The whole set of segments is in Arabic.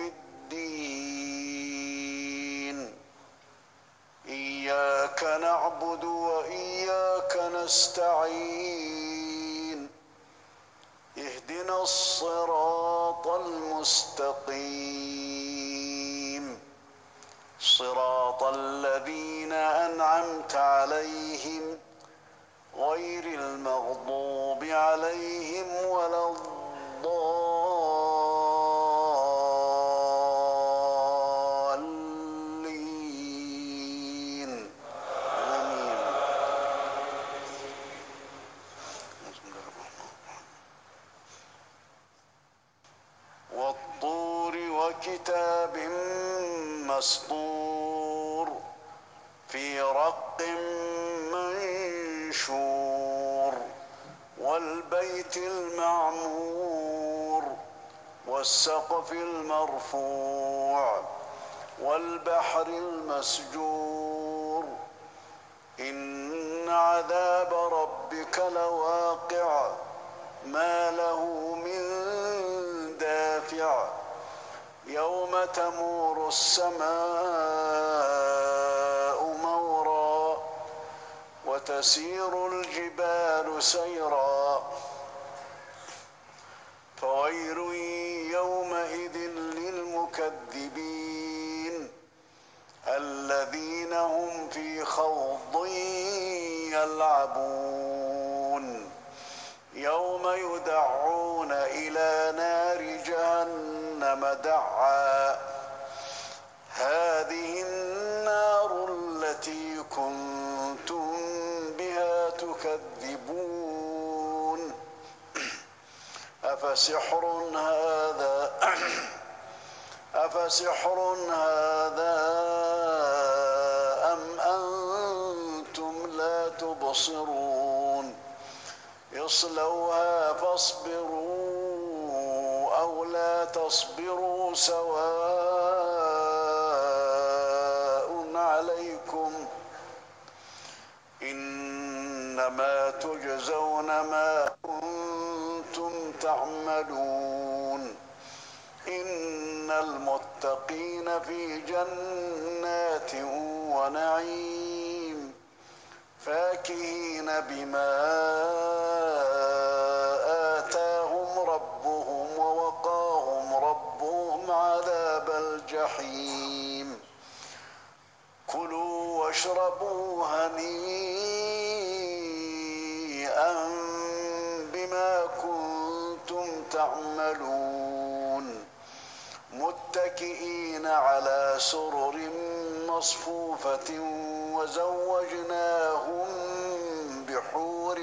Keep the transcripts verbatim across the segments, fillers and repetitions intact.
الدين إياك نعبد وإياك نستعين اهدنا الصراط المستقيم صراط الذين أنعمت عليهم غير المغضوب عليهم ولا الضالين آمين. والطور وكتاب مسطور في رق منشور والبيت المعمور والسقف المرفوع والبحر المسجور إن عذاب ربك لواقع ما له من دافع يوم تمور السماء مورا وتسير الجبال سيرا فويل يومئذ للمكذبين الذين هم في خوض يلعبون يوم يدعون إلى نار جهنم دعا هذه النار التي كنتم بها تكذبون أفسحر هذا أفسحر هذا أم أنتم لا تبصرون اصلوها فاصبروا أو لا تصبروا سواء عليكم إنما تجزون ما كنتم تعملون إن المتقين في جنات ونعيم فاكهين بما آتاهم ربهم ووقاهم ربهم عذاب الجحيم كلوا واشربوا هنيئا بما كنتم تعملون متكئين على سرر مصفوفة وزوجناهم بحور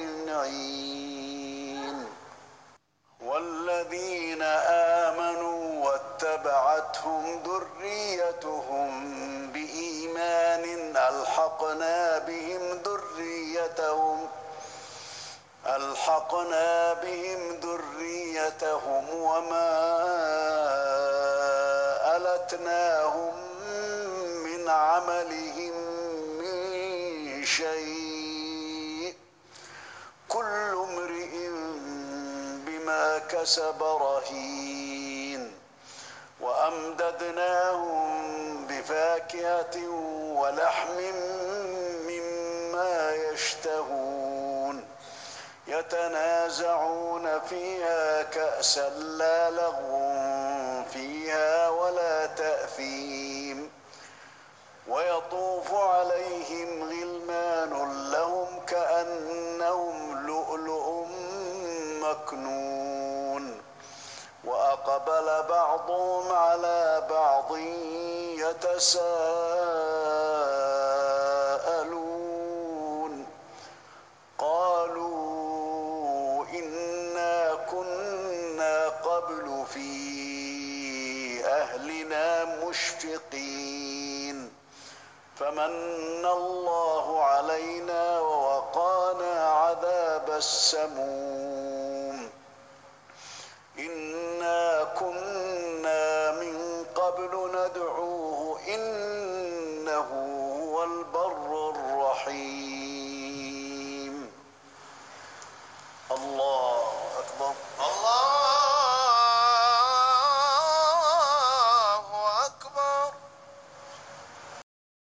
عين والذين آمنوا واتبعتهم ذريتهم بإيمان ألحقنا بهم ذريتهم ألحقنا بهم ذريتهم وما ألتناهم من عملهم من شيء كل امرئ بما كسب رهين وأمددناهم بفاكهة ولحم مما يشتهون يتنازعون فيها كأسا لا لغو فيها ولا تأثيم ويطوف عليهم غلمان لهم كأنهم لؤلؤ مكنون وأقبل بعضهم على بعض يتساءلون قالوا إنا كنا قبل في أهلنا مشفقين فمن الله علينا ووقانا عذاب السموم إنا كنا من قبل ندعوه إنه هو البر الرحيم الله أكبر.